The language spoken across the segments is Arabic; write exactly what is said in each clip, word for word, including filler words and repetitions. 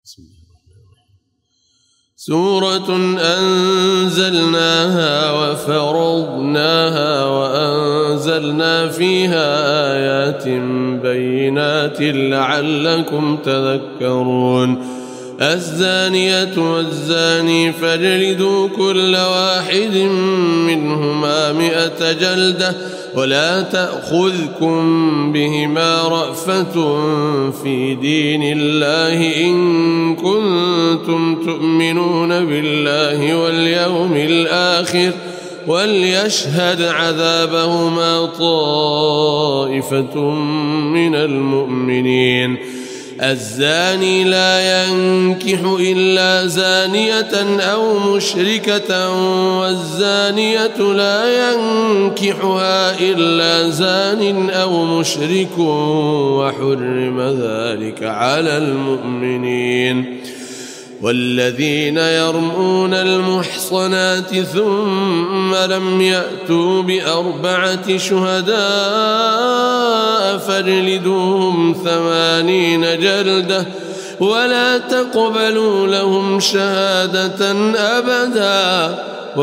بسم الله الرحمن الرحيم. سورة أنزلناها وفرضناها وأنزلنا فيها آيات بينات لعلكم تذكرون. الزانية والزاني فاجلدوا كل واحد منهما مئة جلدة ولا تأخذكم بهما رأفة في دين الله إن كنتم تؤمنون بالله واليوم الآخر وليشهد عذابهما طائفة من المؤمنين. الزاني لا ينكح إلا زانية أو مشركة والزانية لا ينكحها إلا زان أو مشرك وحرم ذلك على المؤمنين. والذين يرمون المحصنات ثم لم يأتوا بأربعة شهداء فاجلدوهم ثمانين جلدة ولا تقبلوا لهم شهادة أبدا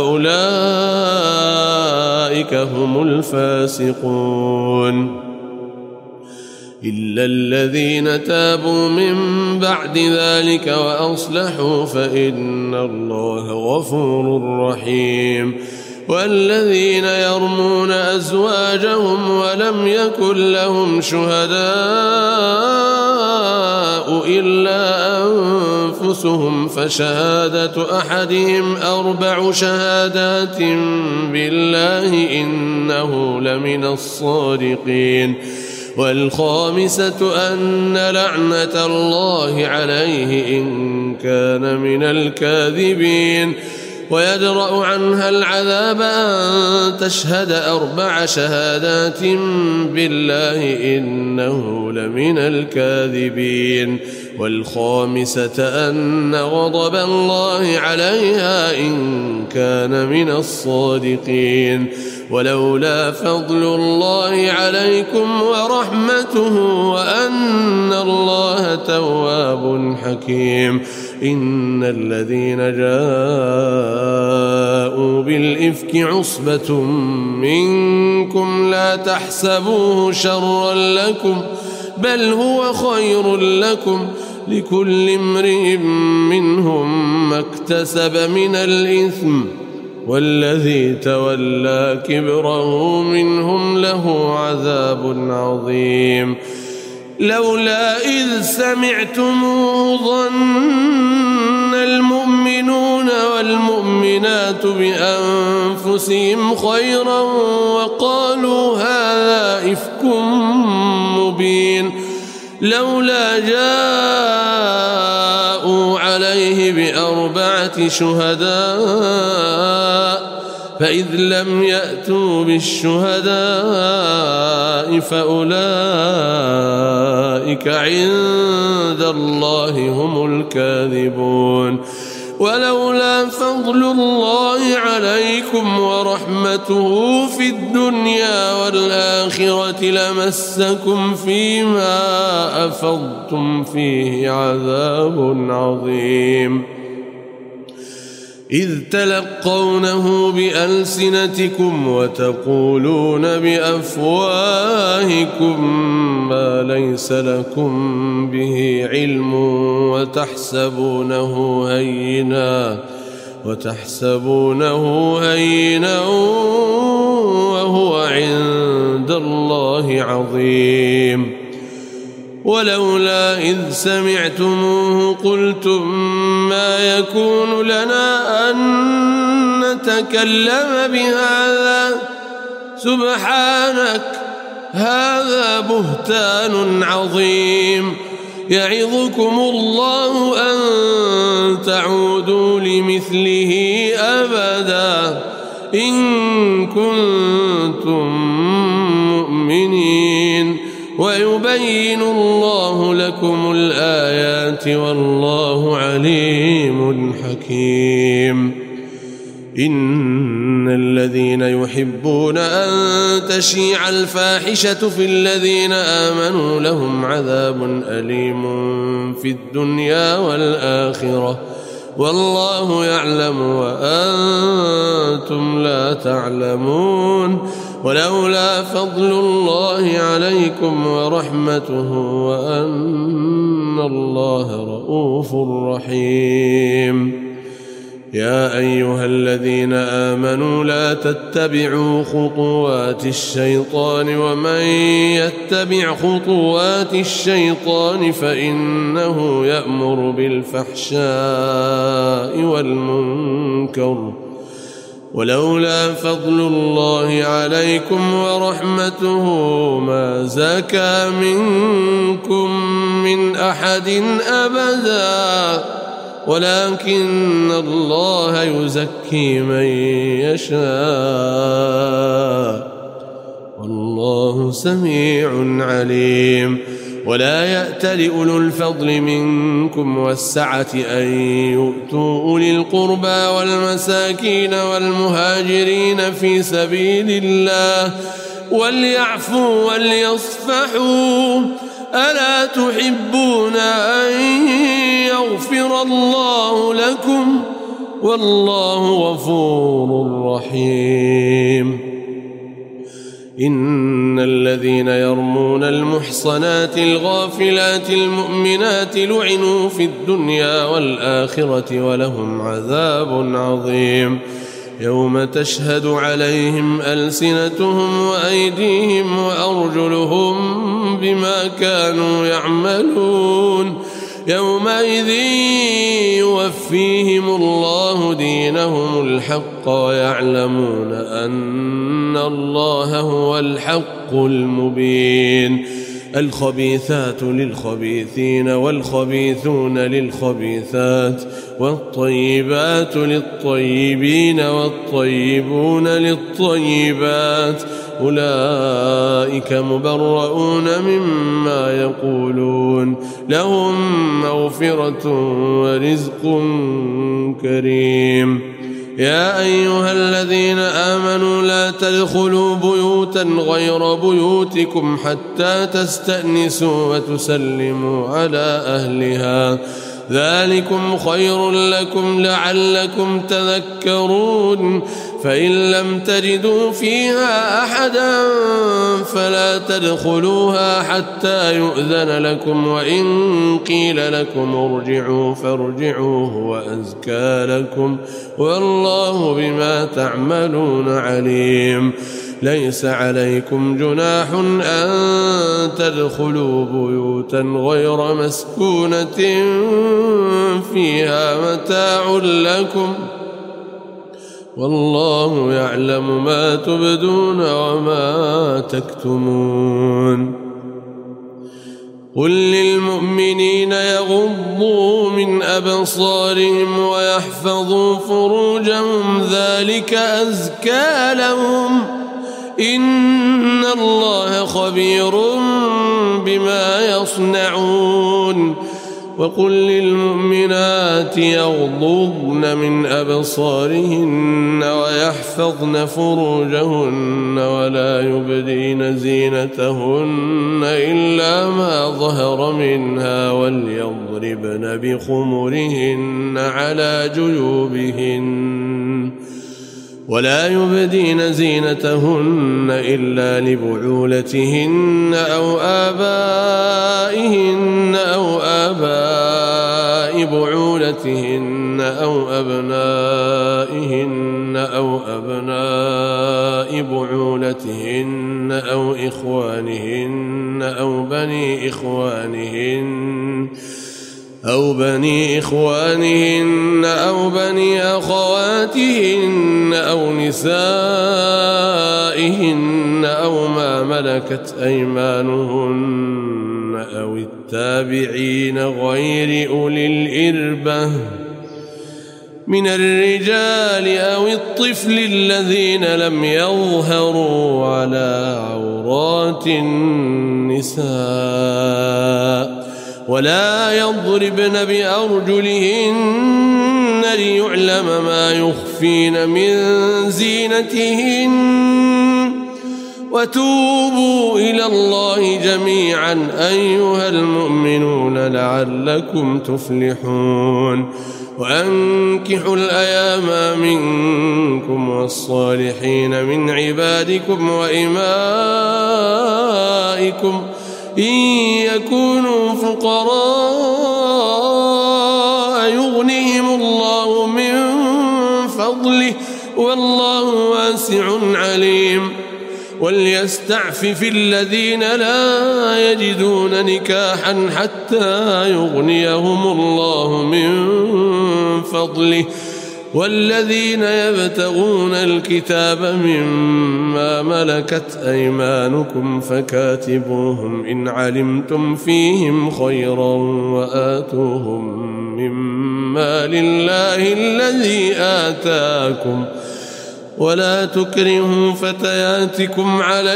وأولئك هم الفاسقون. إلا الذين تابوا من بعد ذلك وأصلحوا فإن الله غفور رحيم. والذين يرمون أزواجهم ولم يكن لهم شهداء إلا أنفسهم فشهادة أحدهم أربع شهادات بالله إنه لمن الصادقين. والخامسة أن لعنة الله عليه إن كان من الكاذبين. ويدرأ عنها العذاب أن تشهد أربع شهادات بالله إنه لمن الكاذبين. والخامسة أن غضب الله عليها إن كان من الصادقين. ولولا فضل الله عليكم ورحمته وأن الله تواب حكيم. إن الذين جاءوا بالإفك عصبة منكم لا تحسبوه شرا لكم بل هو خير لكم لكل امرئ منهم ما اكتسب من الإثم والذي تولى كبره منهم له عذاب عظيم. لولا إذ سمعتموه ظن المؤمنون والمؤمنات بأنفسهم خيرا وقالوا هذا إفك مبين. لولا جاءوا عليه بأربعة شهداء فإذ لم يأتوا بالشهداء فأولئك عند الله هم الكاذبون. ولولا فضل الله عليكم ورحمته في الدنيا والآخرة لمسكم فيما أفضتم فيه عذاب عظيم. إذ تلقونه بألسنتكم وتقولون بأفواهكم ما ليس لكم به علم وتحسبونه هينا وتحسبونه هينا وهو عند الله عظيم. ولولا إذ سمعتموه قلتم ما يكون لنا أن نتكلم بهذا سبحانك هذا بهتان عظيم. يعظكم الله أن تعودوا لمثله أبدا إن كنتم مؤمنين. ويبين الله لكم الآيات والله عليم حكيم. إن الذين يحبون أن تشيع الفاحشة في الذين آمنوا لهم عذاب أليم في الدنيا والآخرة والله يعلم وأنتم لا تعلمون ولولا فضل الله عليكم ورحمته وأن الله رؤوف رحيم. يا أيها الذين آمنوا لا تتبعوا خطوات الشيطان ومن يتبع خطوات الشيطان فإنه يأمر بالفحشاء والمنكر ولولا فضل الله عليكم ورحمته ما زكى منكم من أحد أبدا ولكن الله يزكي من يشاء والله سميع عليم. ولا يأتل أولو الفضل منكم والسعة أن يؤتوا أولي القربى والمساكين والمهاجرين في سبيل الله وليعفوا وليصفحوا ألا تحبون أن يغفر الله لكم والله غفور رحيم. إن الذين يرمون المحصنات الغافلات المؤمنات لعنوا في الدنيا والآخرة ولهم عذاب عظيم يوم تشهد عليهم ألسنتهم وأيديهم وأرجلهم بما كانوا يعملون يومئذ يوفيهم الله دينهم الحق ويعلمون أن الله هو الحق المبين. الخبيثات للخبيثين والخبيثون للخبيثات والطيبات للطيبين والطيبون للطيبات أولئك مبرؤون مما يقولون لهم مغفرة ورزق كريم. يا أيها الذين آمنوا لا تدخلوا بيوتا غير بيوتكم حتى تستأنسوا وتسلموا على أهلها ذلكم خير لكم لعلكم تذكرون. فإن لم تجدوا فيها أحدا فلا تدخلوها حتى يؤذن لكم وإن قيل لكم ارجعوا فارجعوا هو أزكى لكم والله بما تعملون عليم. ليس عليكم جناح أن تدخلوا بيوتا غير مسكونة فيها متاع لكم والله يعلم ما تبدون وما تكتمون. قل للمؤمنين يغضوا من أبصارهم ويحفظوا فروجهم ذلك أزكى لهم إن الله خبير بما يصنعون. وقل للمؤمنات يغضضن من أبصارهن ويحفظن فروجهن ولا يبدين زينتهن إلا ما ظهر منها وليضربن بخمرهن على جيوبهن ولا يبدين زينتهن إلا لبعولتهن أو آبائهن أو آباء بعولتهن أو أبنائهن أو أبناء بعولتهن أو إخوانهن أو بني إخوانهن أو بني إخوانهن أو بني أخواتهن أو نسائهن أو ما ملكت أيمانهن أو التابعين غير أولي الإربة من الرجال أو الطفل الذين لم يظهروا على عورات النساء ولا يضربن بأرجلهن ليعلم ما يخفين من زينتهن وتوبوا إلى الله جميعا أيها المؤمنون لعلكم تفلحون وأنكحوا الأيام منكم والصالحين من عبادكم وإمائكم إن يكونوا فقراء يغنيهم الله من فضله والله واسع عليم وليستعفف الذين لا يجدون نكاحا حتى يغنيهم الله من فضله والذين يبتغون الكتاب مما ملكت أيمانكم فكاتبوهم إن علمتم فيهم خيرا وآتوهم مما لله الذي آتاكم ولا تكرهوا فتياتكم على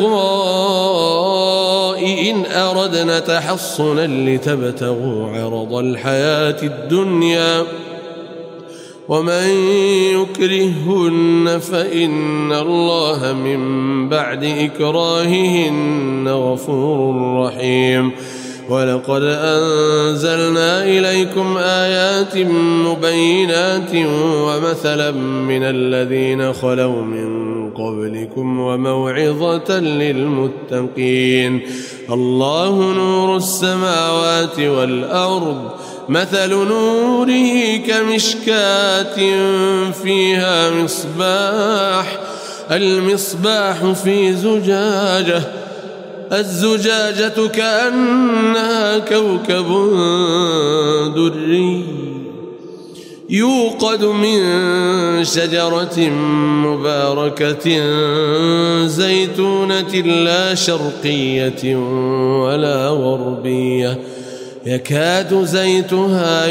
البغاء إن أردنا تحصنا لتبتغوا عرض الحياة الدنيا ومن يكرهن فإن الله من بعد إكراههن غفور رحيم ولقد أنزلنا إليكم آيات مبينات ومثلا من الذين خلوا من قبلكم وموعظة للمتقين الله نور السماوات والأرض مثل نوره كمشكاة فيها مصباح المصباح في زجاجة الزجاجة كأنها كوكب دري يوقد من شجرة مباركة زيتونة لا شرقية ولا غربية يكاد زيتها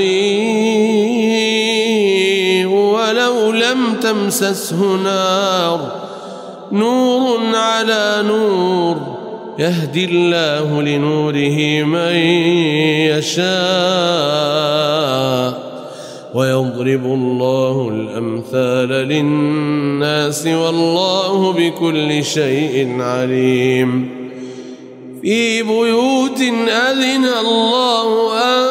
يضيء ولو لم تمسسه نار نور على نور يهدي الله لنوره من يشاء ويضرب الله الأمثال للناس والله بكل شيء عليم في بيوت أذن الله أن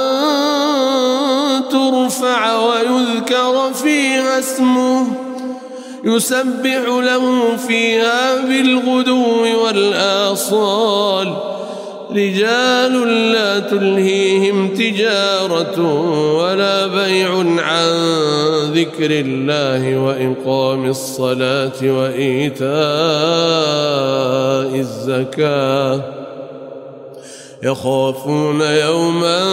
ترفع ويذكر فيها اسمه يسبح له فيها بالغدو والآصال رجال لا تلهيهم تجارة ولا بيع عن ذكر الله وإقام الصلاة وإيتاء الزكاة يخافون يوما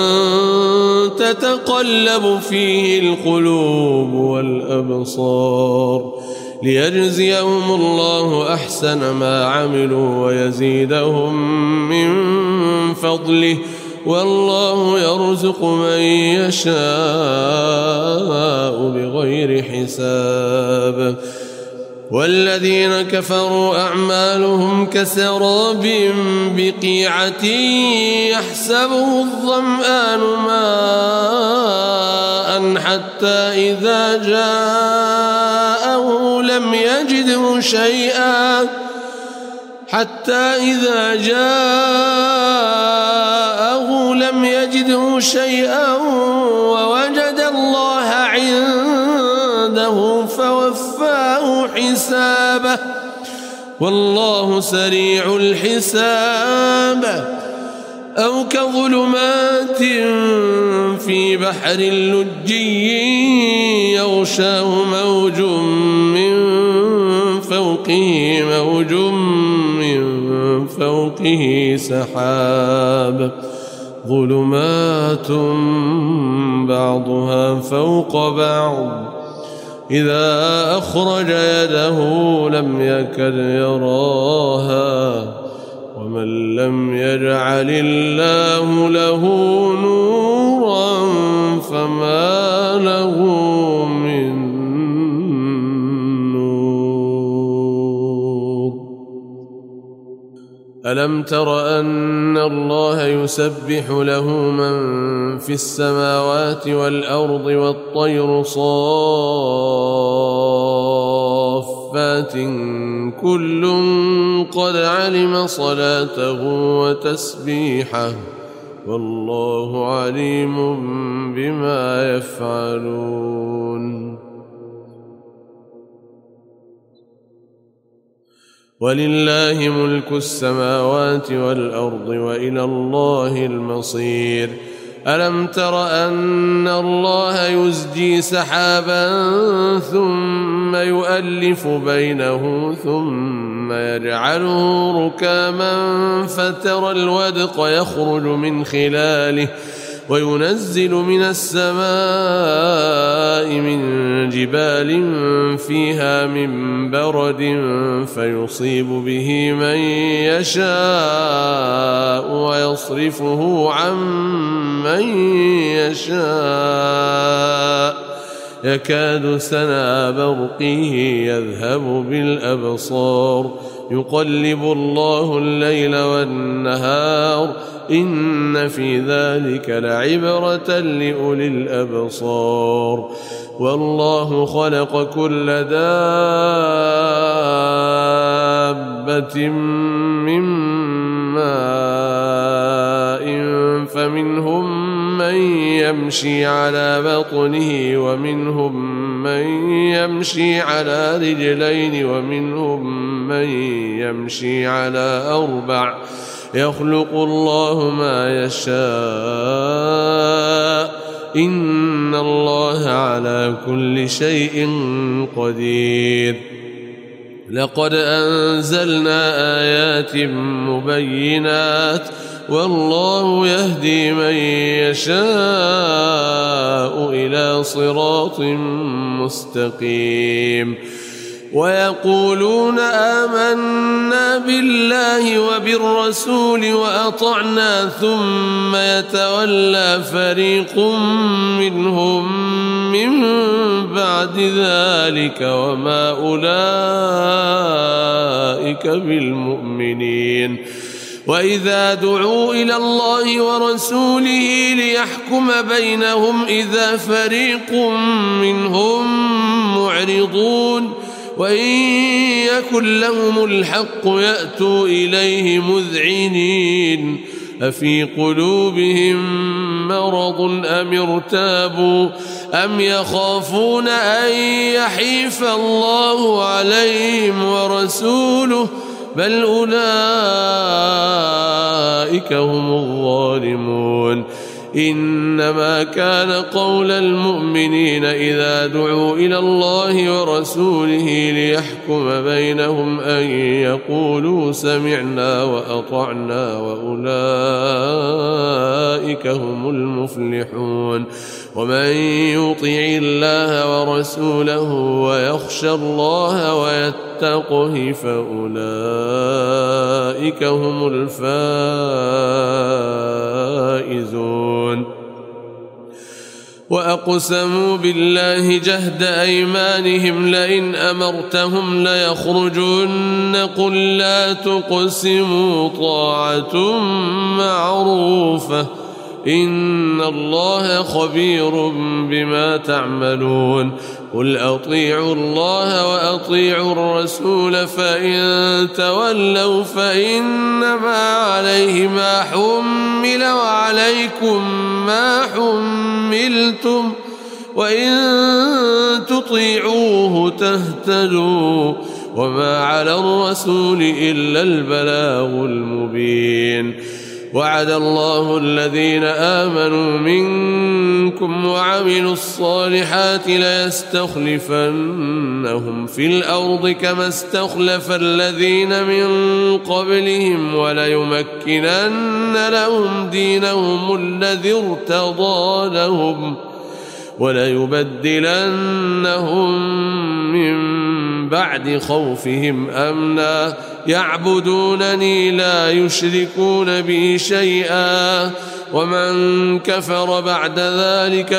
تتقلب فيه القلوب والأبصار ليجزيهم الله أحسن ما عملوا ويزيدهم من فضله والله يرزق من يشاء بغير حساب والذين كفروا أعمالهم كسراب بقيعة يحسبه الظمآن ماء حتى إذا جاءه لم يجده شيئا حتى إذا جاءه لم يجده شيئا ووجد الله عنده فوفاه حسابه والله سريع الحساب أو كظلمات في بحر لجي يغشاه موج من فوقه موج من فوقه سحاب ظلمات بعضها فوق بعض إذا أخرج يده لم يكد يراها ومن لم يجعل الله له نورا فما له من نور ألم تر أن الله يسبح له من في السماوات والأرض والطير صافات كل قد علم صلاته وتسبيحه والله عليم بما يفعلون ولله ملك السماوات والأرض وإلى الله المصير ألم تر أن الله يزجي سحابا ثم يؤلف بينه ثم يجعله ركاما فترى الودق يخرج من خلاله وينزل من السماء من جبال فيها من برد فيصيب به من يشاء ويصرفه عن من يشاء يكاد سنا برقه يذهب بالأبصار يقلب الله الليل والنهار إن في ذلك لعبرة لأولي الأبصار والله خلق كل دابة من ماء فمنهم من يمشي على بطنه ومنهم من يمشي على رجلين ومنهم من يمشي على أربع يخلق الله ما يشاء إن الله على كل شيء قدير لقد أنزلنا آيات مبينات والله يهدي من يشاء إلى صراط مستقيم ويقولون آمنا بالله وبالرسول وأطعنا ثم يتولى فريق منهم من بعد ذلك وما أولئك بالمؤمنين وإذا دعوا إلى الله ورسوله ليحكم بينهم إذا فريق منهم معرضون وإن يكن لهم الحق يأتوا إليه مذعنين أفي قلوبهم مرض أم ارتابوا أم يخافون أن يحيف الله عليهم ورسوله بل أولئك هم الظالمون إنما كان قول المؤمنين إذا دعوا إلى الله ورسوله ليحكم بينهم أن يقولوا سمعنا وأطعنا وأولئك هم المفلحون ومن يطع الله ورسوله ويخشى الله ويتقه فأولئك هم الفائزون وأقسموا بالله جهد أيمانهم لئن أمرتهم ليخرجن قل لا تقسموا طاعة معروفة إن الله خبير بما تعملون قل أطيعوا الله وأطيعوا الرسول فإن تولوا فإنما عليه ما حمل وعليكم ما حملتم وإن تطيعوه تهتدوا وما على الرسول إلا البلاغ المبين وعد الله الذين آمنوا منكم وعملوا الصالحات ليستخلفنهم في الأرض كما استخلف الذين من قبلهم وليمكنن لهم دينهم الذي ارتضى لهم وليبدلنهم من بعد خوفهم أمنا يعبدونني لا يشركون بي شيئا ومن كفر بعد ذلك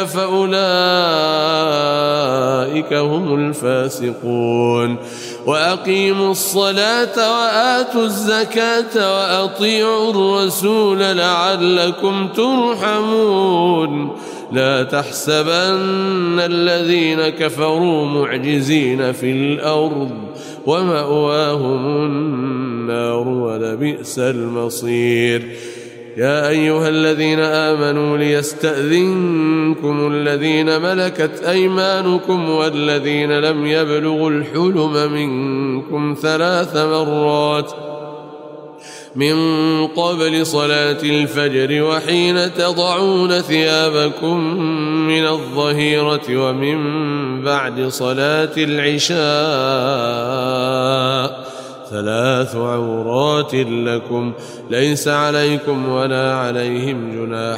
فأولئك هم الفاسقون وأقيموا الصلاة وآتوا الزكاة وأطيعوا الرسول لعلكم ترحمون لا تحسبن الذين كفروا معجزين في الأرض ومأواهم النار ولبئس المصير يا أيها الذين آمنوا ليستأذنكم الذين ملكت أيمانكم والذين لم يبلغوا الحلم منكم ثلاث مرات من قبل صلاة الفجر وحين تضعون ثيابكم من الظهيرة ومن بعد صلاة العشاء ثلاث عورات لكم ليس عليكم ولا عليهم جناح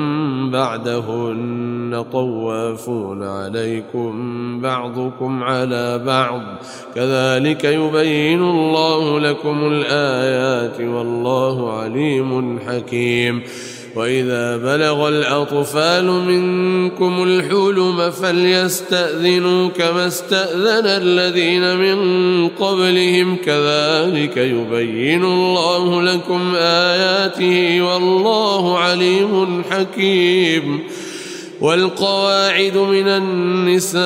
بعدهن طوافون عليكم بعضكم على بعض كذلك يبين الله لكم الآيات والله عليم حكيم وإذا بلغ الأطفال منكم الحلم فليستأذنوا كما استأذن الذين من قبلهم كذلك يبين الله لكم آياته والله عليم حكيم والقواعد من النساء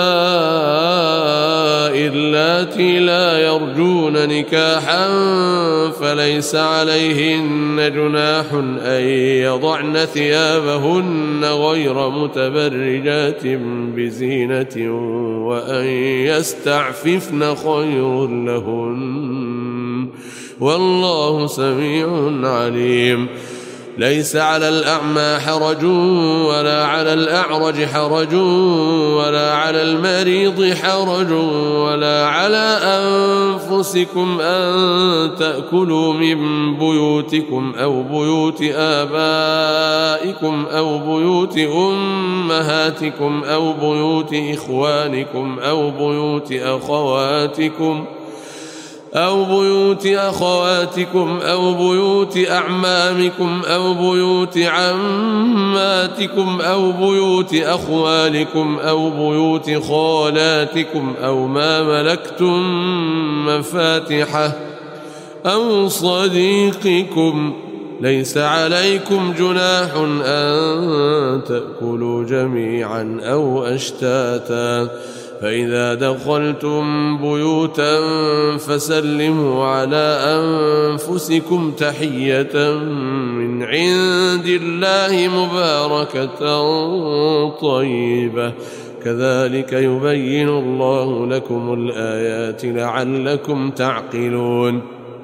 اللاتي لا يرجون نكاحا فليس عليهن جناح أن يضعن ثيابهن غير متبرجات بزينة وأن يستعففن خير لهن والله سميع عليم ليس على الأعمى حرج ولا على الأعرج حرج ولا على المريض حرج ولا على أنفسكم أن تأكلوا من بيوتكم أو بيوت آبائكم أو بيوت أمهاتكم أو بيوت إخوانكم أو بيوت أخواتكم أو بيوت أخواتكم أو بيوت أعمامكم أو بيوت عماتكم أو بيوت أخوالكم أو بيوت خالاتكم أو ما ملكتم مفاتحه أو صديقكم ليس عليكم جناح أن تأكلوا جميعا أو أشتاتا فإذا دخلتم بيوتا فسلموا على أنفسكم تحية من عند الله مباركة طيبة كذلك يبين الله لكم الآيات لعلكم تعقلون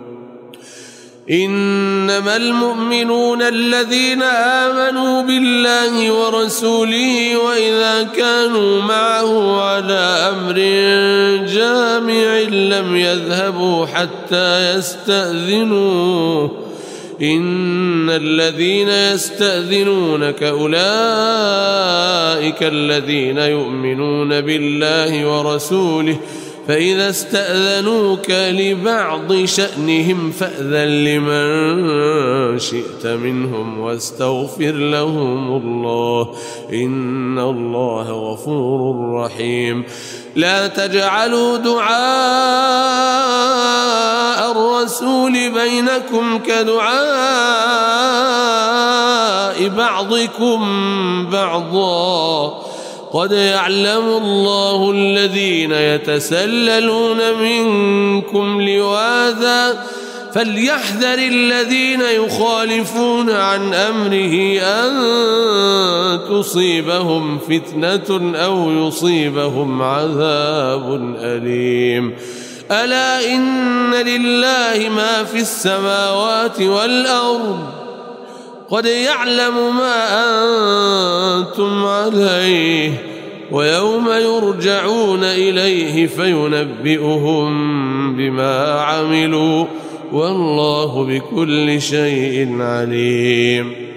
إنما المؤمنون الذين آمنوا بالله ورسوله وإذا كانوا معه على أمر جامع لم يذهبوا حتى يستأذنوه إن الذين يستأذنونك أولئك الذين يؤمنون بالله ورسوله فإذا استأذنوك لبعض شأنهم فأذن لمن شئت منهم واستغفر لهم الله إن الله غفور رحيم لا تجعلوا دعاء الرسول بينكم كدعاء بعضكم بعضا قد يعلم الله الذين يتسللون منكم لواذا فليحذر الذين يخالفون عن أمره أن تصيبهم فتنة أو يصيبهم عذاب أليم ألا إن لله ما في السماوات والأرض قد يعلم ما أنتم عليه ويوم يرجعون إليه فينبئهم بما عملوا والله بكل شيء عليم